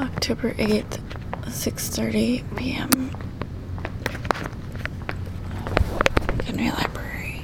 October 8th, 6:30 p.m. Kenway Library.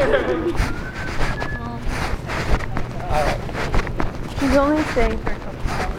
He's only staying for a couple hours.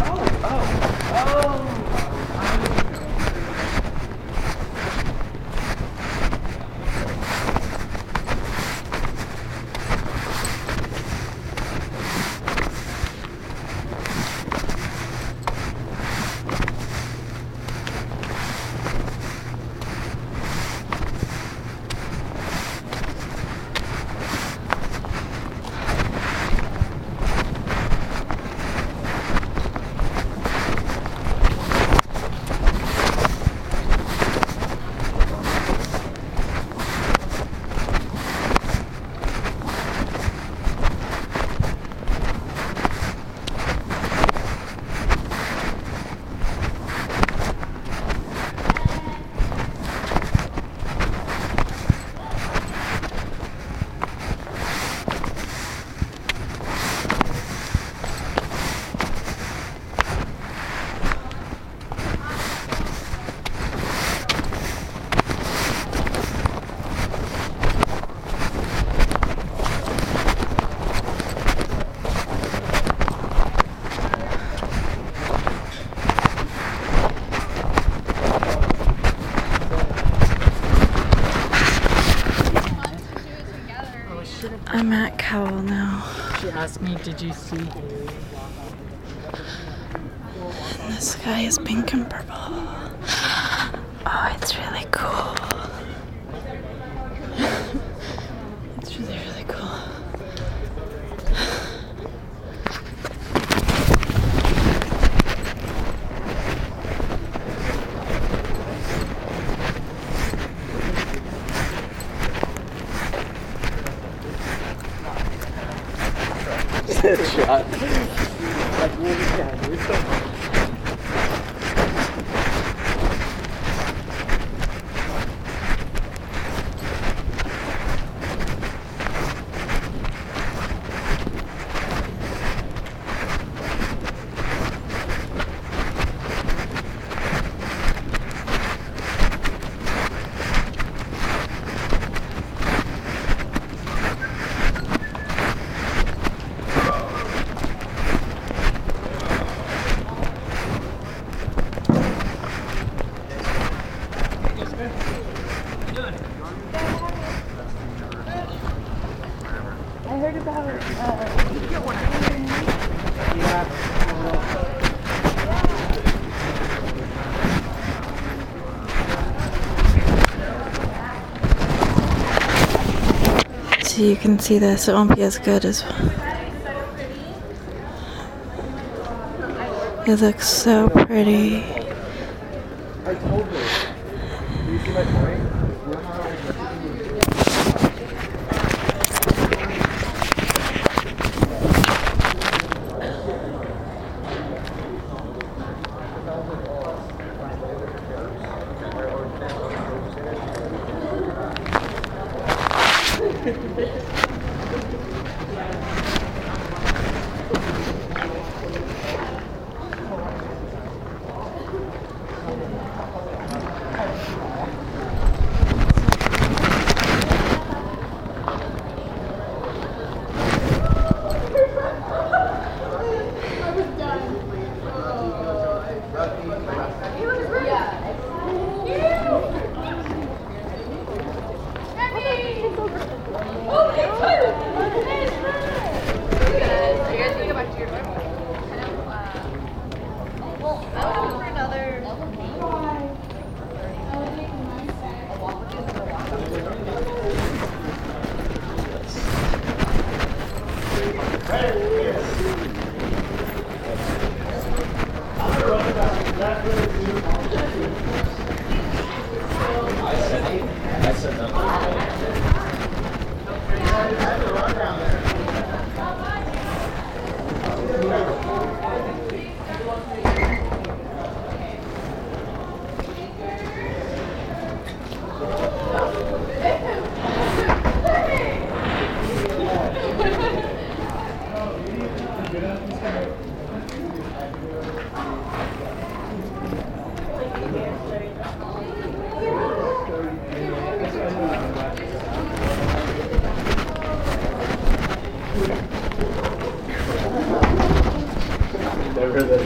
I'm at Cowell now. She asked me, did you see? And the sky is pink and purple. Oh, it's really cool. It's really, really cool. Shot. I heard about so you can see this, it won't be as good as it looks so pretty. I told her. Do you see my point?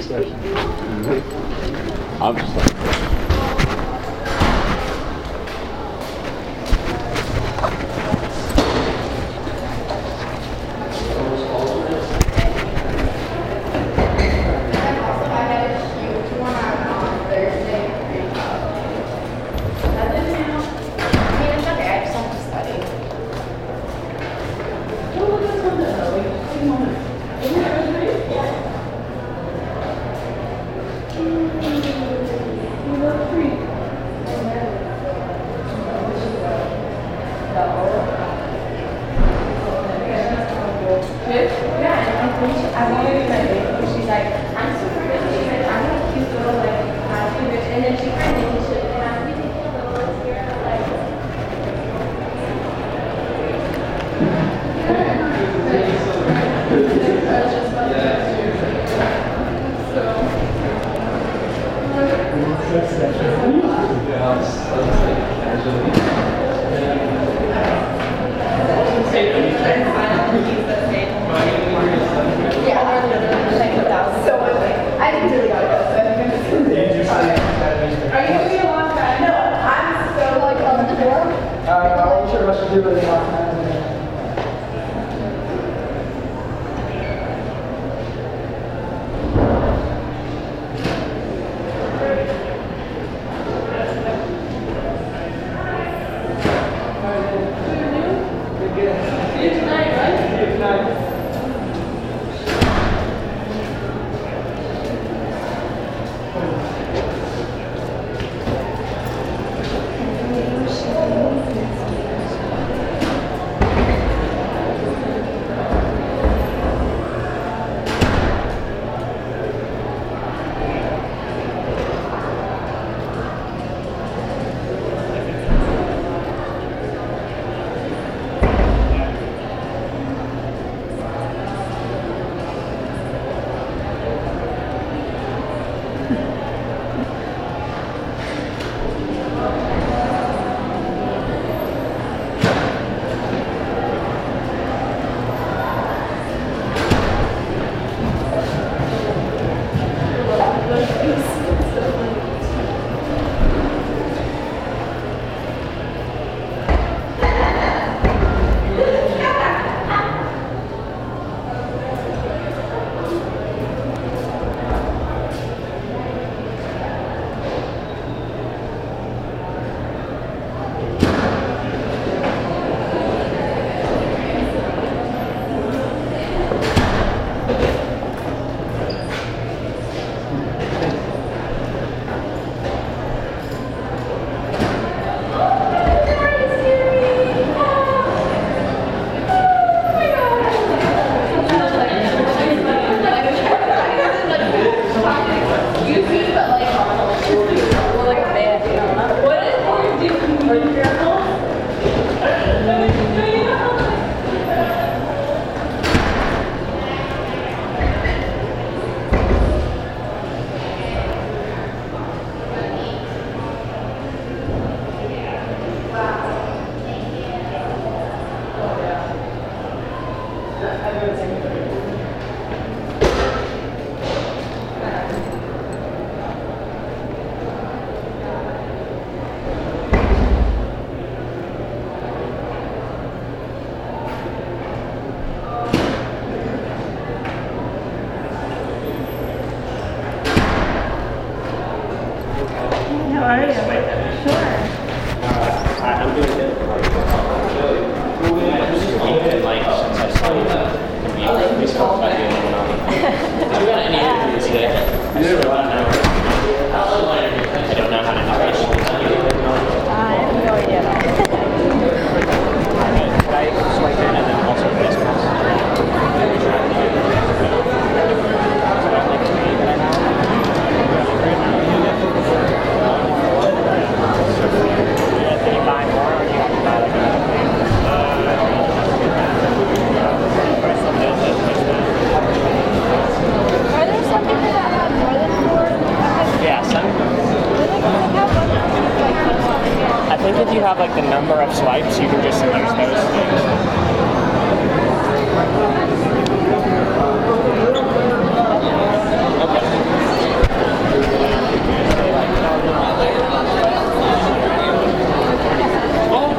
discussion. I'm just like,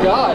God.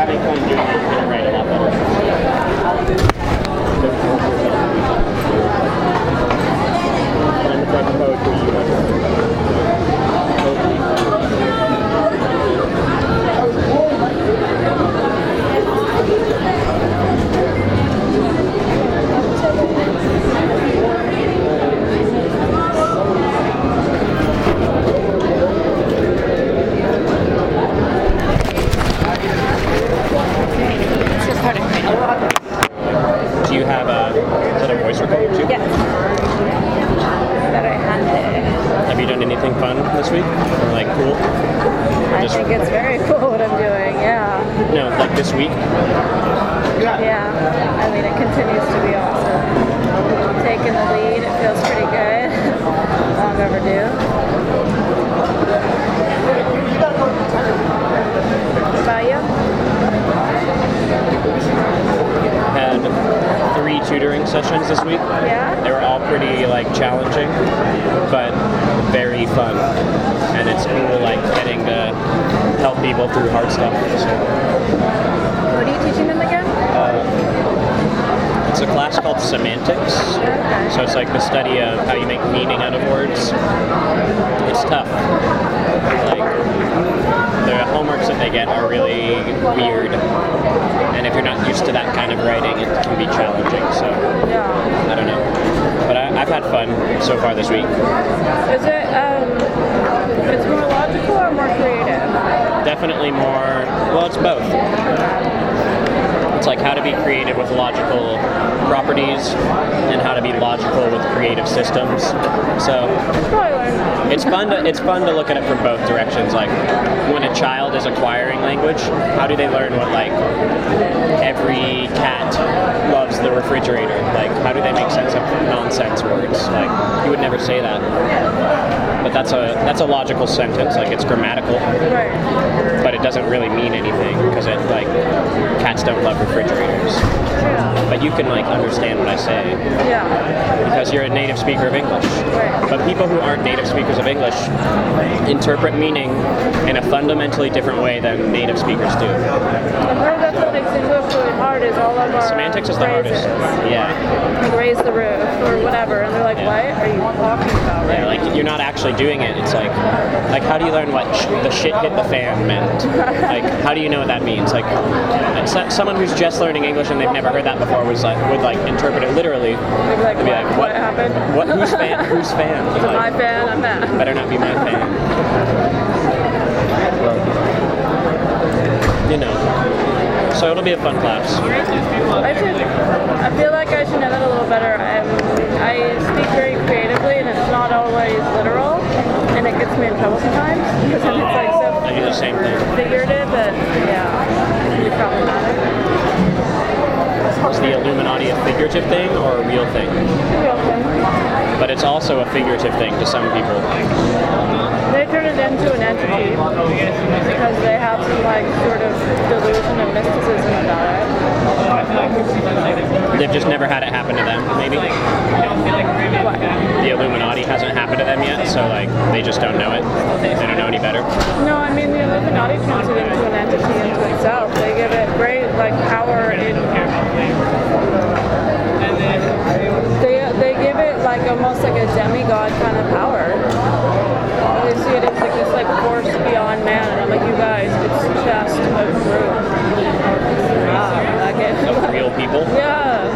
having fun doing it, you're going to write a lot better. And the type of poetry you want to It's recording right now. Do you have is that a voice recorder too? Yes. That I handed. Have you done anything fun this week? Or like cool? Or I think it's very cool what I'm doing, yeah. No, like this week? Yeah. I mean, it continues to be awesome. Taking the lead, it feels pretty good. Long overdue. What about you? Had 3 tutoring sessions this week. Yeah? They were all pretty like challenging, but very fun. And it's cool like getting to help people through hard stuff. So, What are you teaching them again? it's a class called semantics. Okay. So it's like the study of how you make meaning out of words. It's tough. Like the homeworks that they get are really weird. And if you're not used to that kind of writing, it can be challenging. So Yeah. I don't know. But I've had fun so far this week. Is it, it's more logical or more creative? Definitely more, well, it's both. It's like how to be creative with logical properties and how to be logical with creative systems. So it's fun to look at it from both directions. Like when a child is acquiring language, how do they learn what like every cat loves the refrigerator? Like how do they make sense of nonsense words? Like you would never say that. But that's a logical sentence, like it's grammatical. Right. But it doesn't really mean anything because it like cats don't love refrigerators. Yeah. But you can like understand what I say Yeah. because you're a native speaker of English. Right. But people who aren't native speakers of English interpret meaning in a fundamentally different way than native speakers do. I've heard that's what makes English really hard is all of our Semantics is the phrases. hardest. Yeah. Like raise the roof or whatever, and they're like, Yeah. what are you talking about? Right? Yeah, like you're not actually doing it. It's like how do you learn what the shit hit the fan meant? Like how do you know what that means? Like someone who's just learning English and they've never heard that before would interpret it literally. They'd be like, They'd be like, what happened? What? Who's fan? Who's fan? Is it my fan? I'm that. Better not be my fan. You know. So it'll be a fun class. I feel like I should know that a little better. I speak very creatively, and it's not always literal, and it gets me in trouble sometimes because then it's like so I do the same thing. figurative that it can be problematic. Is the Illuminati a figurative thing or a real thing? Real thing. But it's also a figurative thing to some people. They turn it into an entity because they have some like sort of delusion of mysticism about it. They've just never had it happen to them, maybe. What? The Illuminati hasn't happened to them yet, so like they just don't know it. They don't know any better. No, I mean the Illuminati turns it into an entity into itself. They give it great like power in. They give it like almost like a demigod kind of power. They see it as like this like force beyond man, and I'm like, you guys, it's just a group. Like it. Of real people. Yeah.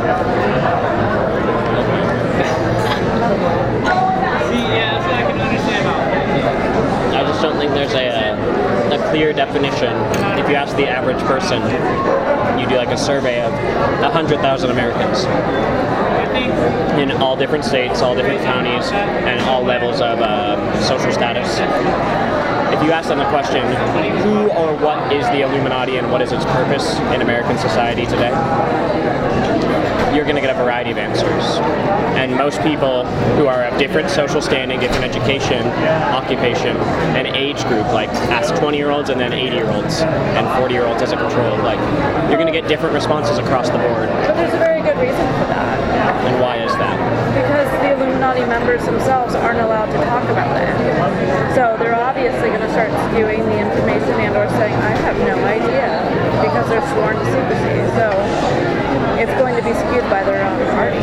I just don't think there's a clear definition. If you ask the average person, you do like a survey of 100,000 Americans in all different states, all different counties, and all levels of social status. If you ask them the question, who or what is the Illuminati and what is its purpose in American society today, you're going to get a variety of answers. And most people who are of different social standing, different education, occupation, and age group, like ask 20-year-olds and then 80-year-olds and 40-year-olds as a control, like you're going to get different responses across the board. But there's a very good reason for that. And why is that? Because the Illuminati Illuminati members themselves aren't allowed to talk about it. So they're obviously going to start skewing the information and or saying, I have no idea, because they're sworn to secrecy. So it's going to be skewed by their own party.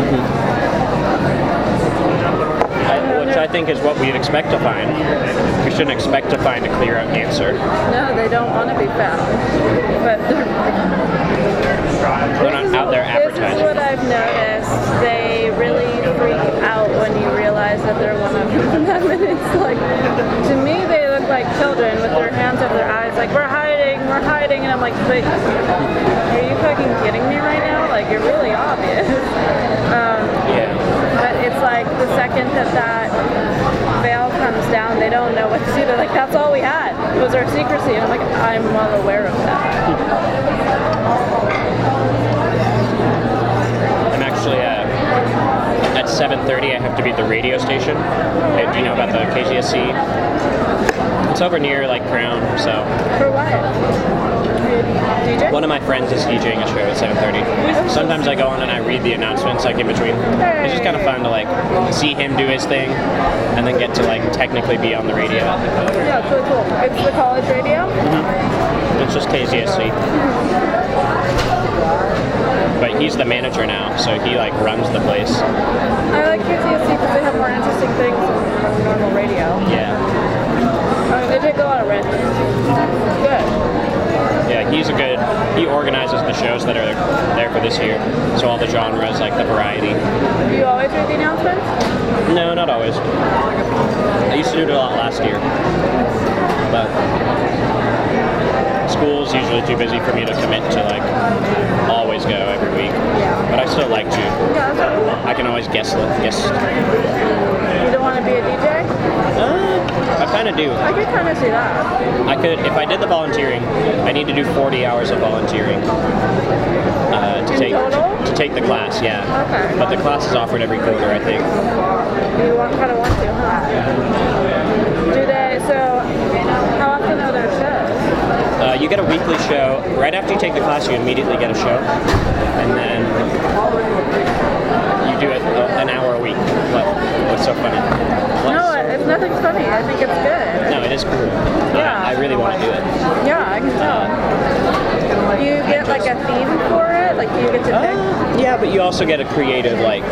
Which I think is what we'd expect to find. We shouldn't expect to find a clear answer. No, they don't want to be found. But They're not out there advertising. This is what I've noticed. They really freak out when you realize that they're one of them. And it's like, to me, they look like children with their hands over their eyes, like, we're hiding. And I'm like, but are you fucking kidding me right now? Like, you're really obvious. Yeah. But it's like the second that veil comes down, they don't know what to do. They're like, that's all we had. It was our secrecy. And I'm like, I'm well aware of that. I'm actually at 7:30. I have to be at the radio station. Do you know about the KZSC? It's over near like Crown. So. For what? DJ? One of my friends is DJing a show at 7:30. Sometimes I go on and I read the announcements like in between. It's just kind of fun to like see him do his thing, and then get to like technically be on the radio. Yeah, it's really cool. It's the college radio? It's just KZSC. But he's the manager now, so he like runs the place. I like KZSC because they have more interesting things than normal radio. Yeah. They take a lot of risks. Good. Yeah, he organizes the shows that are there for this year. So all the genres, like the variety. Do you always read the announcements? No, not always. I used to do it a lot last year. But school's usually too busy for me to commit to like always go every week. Yeah. But I still like to. Yeah, that's cool. I can always guess. You don't want to be a DJ? I kind of do. I could kind of see that. I could, if I did the volunteering, I need to do 40 hours of volunteering to take the class. Yeah. Okay. But the class is offered every quarter, I think. You kind of want to, huh? Do they? So, how often are there shows? You get a weekly show. Right after you take the class, you immediately get a show. And then you do it an hour a week. What's so funny? No, it's nothing's funny. I think it's good. No, it is cool. Yeah. I really want to do it. Yeah, I can tell. Do you get like a theme for it? Like, do you get to pick? Yeah, but you also get a creative, like,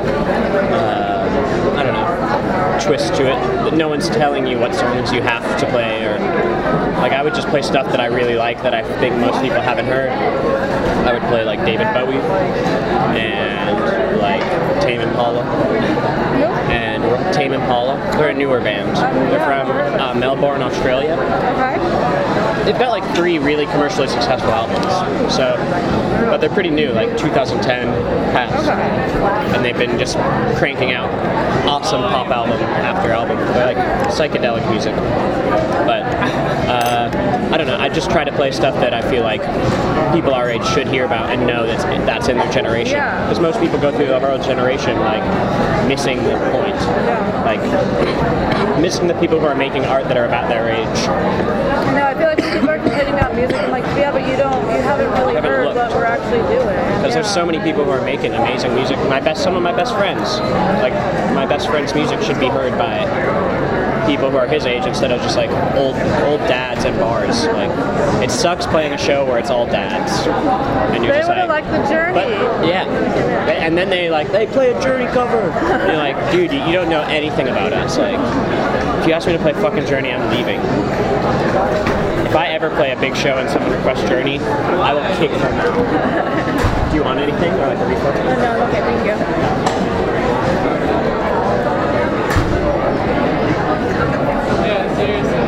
I don't know, twist to it. That no one's telling you what songs you have to play, or like I would just play stuff that I really like that I think most people haven't heard. I would play like David Bowie and like Tame Impala. And Tame Impala, they're a newer band. They're from Melbourne, Australia. Okay. They've got like 3 really commercially successful albums. So, but they're pretty new, like 2010 past. And they've been just cranking out awesome pop album after album. They're like psychedelic music. But I don't know. I just try to play stuff that I feel like people our age should hear about and know that's in their generation. Yeah. Because most people go through our whole generation like missing the point. Like missing the people who are making art that are about their age. No, I feel like people are complaining about music. I'm like, yeah, but you haven't really heard looked. what we're actually doing. Because there's so many people who are making amazing music. Some of my best friends, like my best friend's music should be heard by people who are his age instead of just like old dads at bars. Like it sucks playing a show where it's all dads, and you're They just would have like, liked the Journey. but yeah, and then they play a Journey cover. And you're like, dude, you don't know anything about us. Like, if you ask me to play fucking Journey, I'm leaving. If I ever play a big show and someone requests Journey, I will kick them out. Do you want anything or like a refill? No, okay, thank you. Yeah, seriously.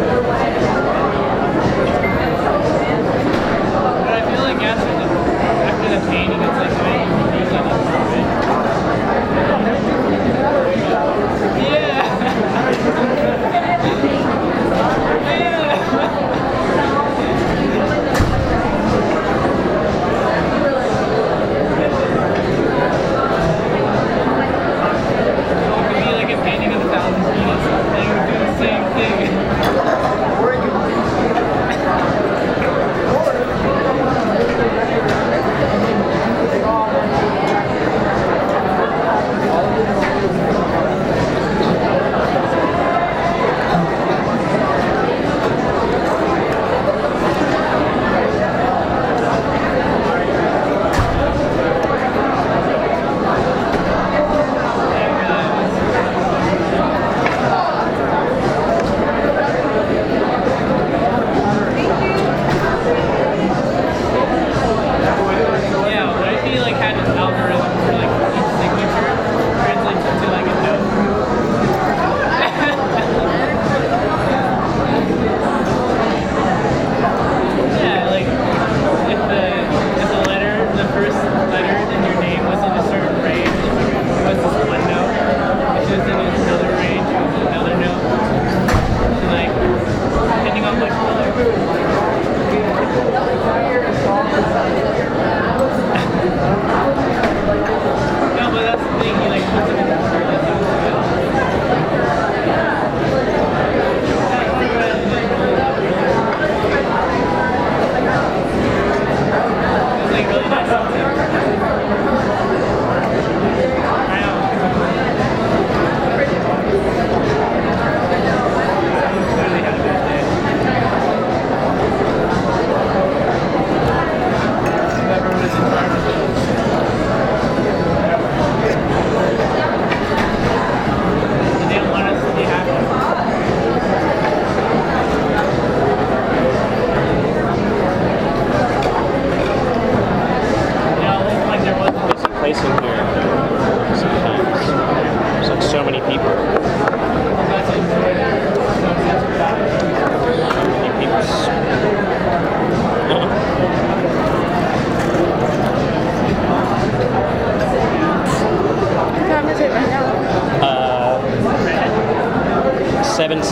But I feel like after the painting, it's like making music. Yeah. It could be like a painting of 1,000 units. They would do the same thing.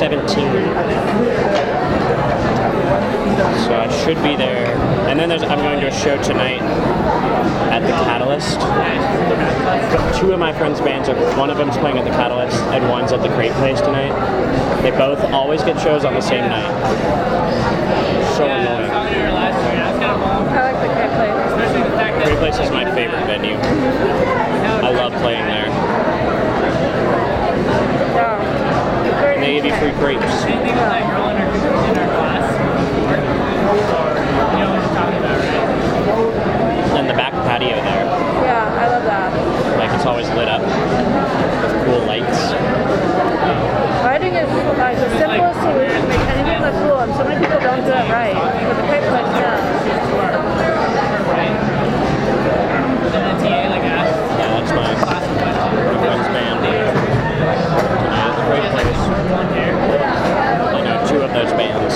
17. So I should be there. And then I'm going to a show tonight at the Catalyst. Two of my friends' bands, one of them's playing at the Catalyst and one's at the Great Place tonight. They both always get shows on the same night. So annoying. I like the Great Place. Great Place is my favorite venue. I love playing there. Yeah. Very And they give you free grapes. Same thing with that girl in our class. You know what you're talking about, right? And the back patio there. Yeah, I love that. Like, it's always lit up with cool lights. Lighting is like the simplest solution to make anything look cool, and so many people don't do it right. But the Great Place does. And then TA like asked Yeah, that's my friend's band. Tonight at the Great Place. I know two of those bands.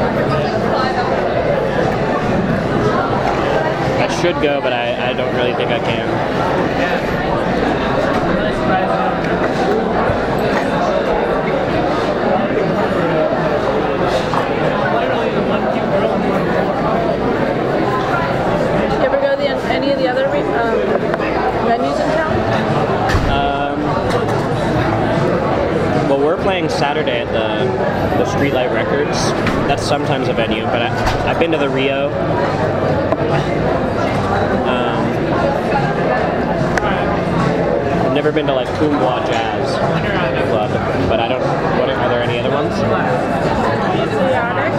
I should go, but I don't really think I can. really surprised. Literally the one cute girl in the You ever go to any of the other venues in town? Well, we're playing Saturday at the Streetlight Records. That's sometimes a venue, but I've been to the Rio. I've never been to like Kumbwa Jazz Club, but I don't. Are there any other ones? Chaotic.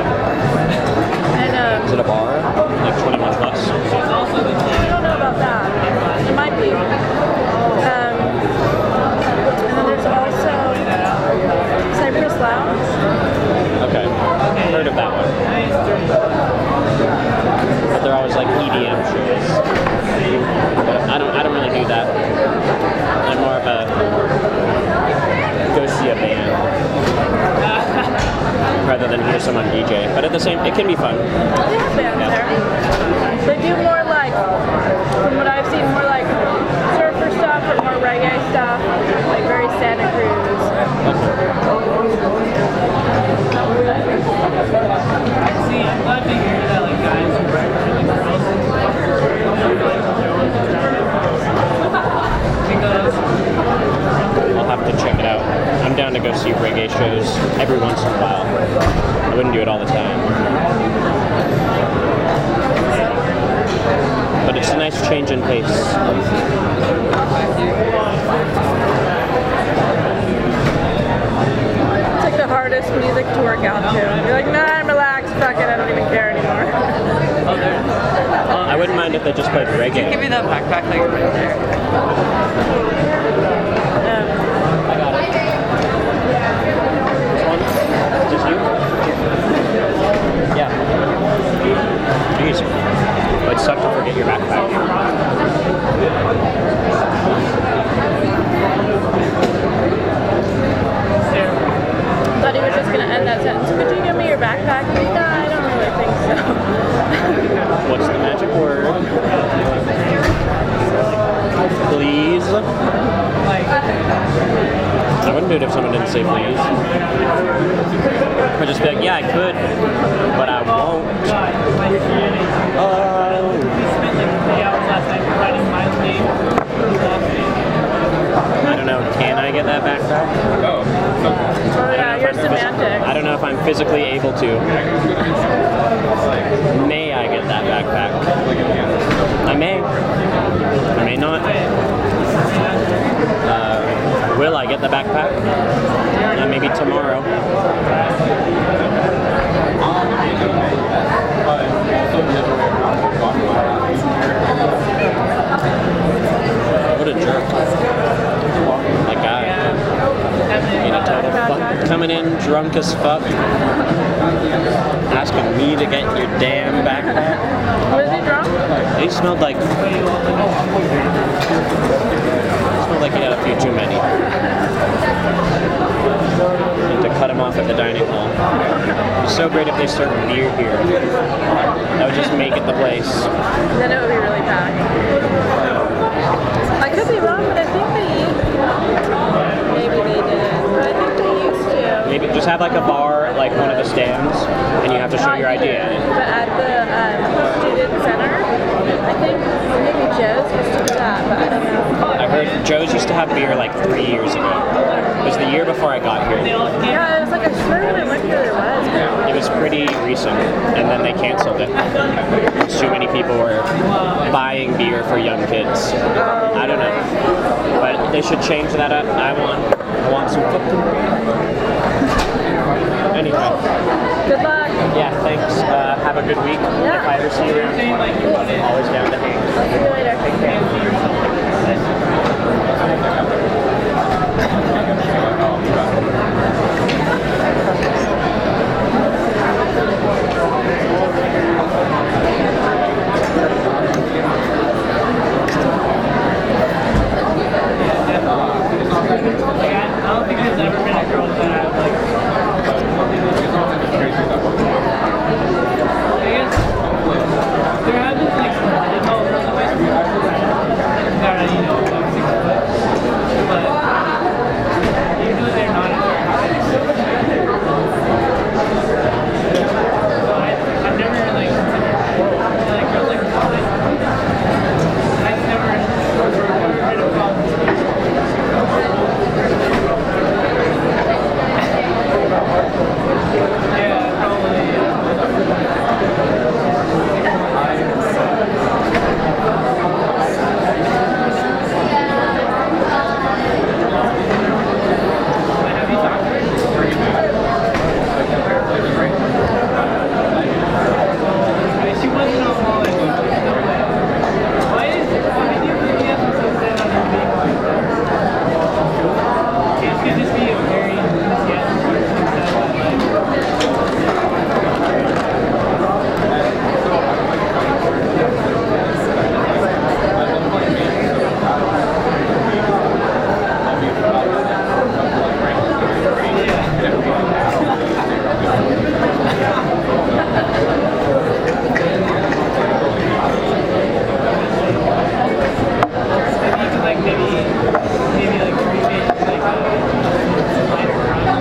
And Is it a bar? Like 21 plus? I don't know about that. It might be. And then there's also Cypress Lounge. Okay, heard of that one. But they're always like EDM shows. But I don't really do that. I'm more of a go see a band rather than hear someone DJ. But at the same, it can be fun. They have bands there. They do more like, from what I've seen, more like surfer stuff or more reggae stuff, like very Santa Cruz. See, I'm glad to hear that, like, guys who write really girls because I'll have to check it out. I'm down to go see reggae shows every once in a while. I wouldn't do it all the time. But it's a nice change in pace. It's like the hardest music to work out to. You're like, nah, I'm relaxed, fuck it, I don't even care anymore. I wouldn't mind if they just played reggae. Give me that backpack that you're right there. I got it. This one? Just you? Yeah. Jeez. Oh, it sucked to forget your backpack. I thought he was just gonna end that sentence. Could you give me your backpack? Like, nah, I don't really think so. What's the magic word? Please? I wouldn't do it if someone didn't say please. I'd just be like, yeah, I could, but I won't. spent like 3 hours last night writing my name. I don't know, can I get that backpack? Oh yeah, your semantics. I don't know if I'm physically able to. May I get that backpack? I may. I may not. Will I get the backpack? Maybe tomorrow. What a jerk. That guy. Being a total fuck. Coming in drunk as fuck. Asking me to get your damn backpack. Was he drunk? He smelled like he had a few too many. Need to cut him off at the dining hall. It'd be so great if they served beer here. That would just make it the place. Then it would be really packed. I could be wrong, but I think they used to. Maybe they didn't, but I think they used to. Maybe just Joe's used to have beer like 3 years ago. It was the year before I got here. Yeah, it was like I swear when I went here there was. It was pretty recent, and then they canceled it. Too many people were buying beer for young kids. I don't know, but they should change that up. I want some fucking beer. Anyway. Good luck. Yeah, thanks. Have a good week. Yeah. If I ever see you around, always down to hang. I'll see you later. Take care. I don't think there's ever been a girl that I like. I guess there have been like that you know but usually they're not attractive. So I've never like girls like I've never heard of problems. Yeah, probably. Have you talked to her? She wasn't on all that. Why do you think he hasn't so set on her being like that? It could just be a very maybe like remake like minor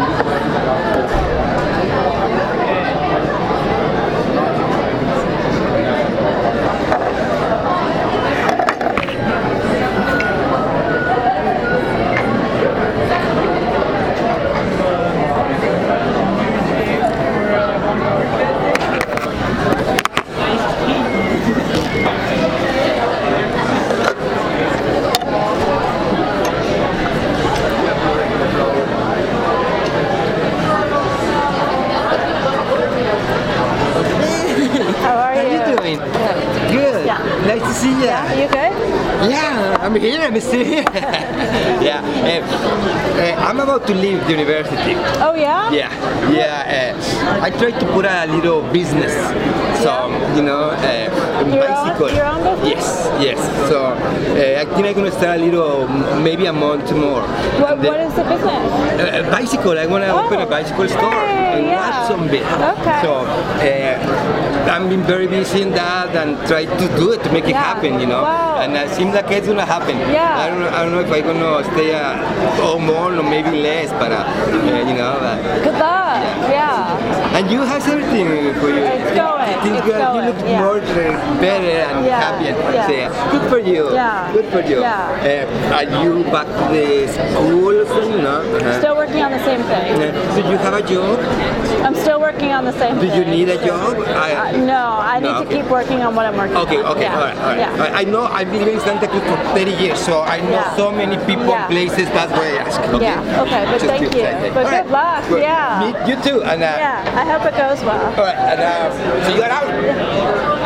How are you? How you doing? Good. Yeah. Nice to see you. Are you good? Yeah, I'm here. I'm still here. Yeah. I'm about to leave the university. Oh yeah? Yeah. I tried to put a little business. So, you know, bicycle. Your own business? Yes. So, I think I'm gonna start a little, maybe a month more. What is the business? Bicycle. I wanna open a bicycle store in Watsonville. Okay. So, I've been very busy in that and try to do it to make it happen, you know. Wow. And it seems like it's gonna happen. Yeah. I don't know if I'm gonna stay or more or maybe less, but you know. Good luck. Yeah. And you have everything for you. It's going. Things It's good. You going, look yeah. more better and Yeah, happy. And yeah. so, good for you. Yeah. Good for you. Yeah. Are you back to the school or something? No? Still working on the same thing. Do you have a job? I'm still working on the same Do thing. you need a job? No, I need to keep working on what I'm working on. Okay, Yeah. all right. Yeah. I know I've been in Santa Cruz for 30 years, so I know so many people and places. That's why I ask. Okay? Yeah. Okay, but Just thank to you. say that. But All good luck. Good. Yeah. You too. And Yeah. I hope it goes well. all right. And see you around.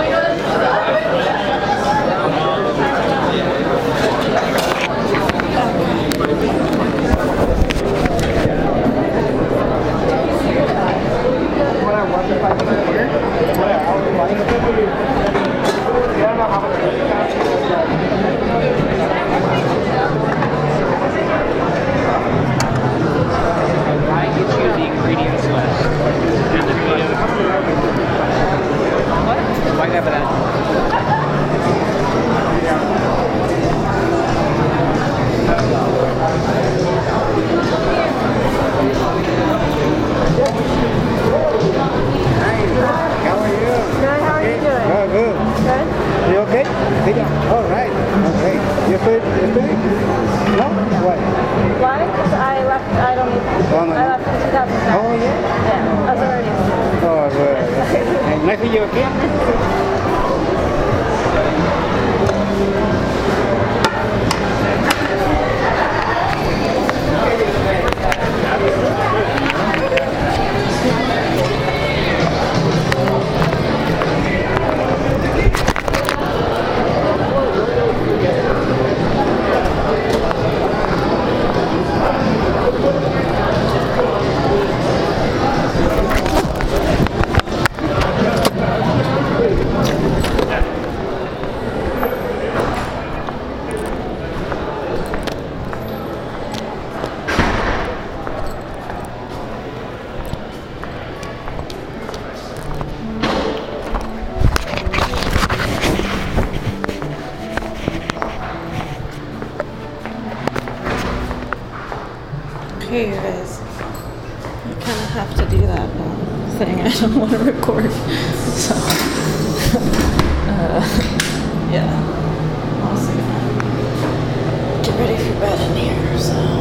I get you the ingredients list and the video. What? Why have that? How are you? Good. How are you doing? Oh, good. Good. You okay? Yeah. All right. Okay. You stay? No? Why? Why? Because I left, I don't need Oh, no. I left in 2007. Oh, yeah? Yeah, I was already a student. Oh, good. Nice to meet you again. Okay, you guys. I kind of have to do that thing. I don't want to record. So, yeah. Also gonna get ready for bed in here, so.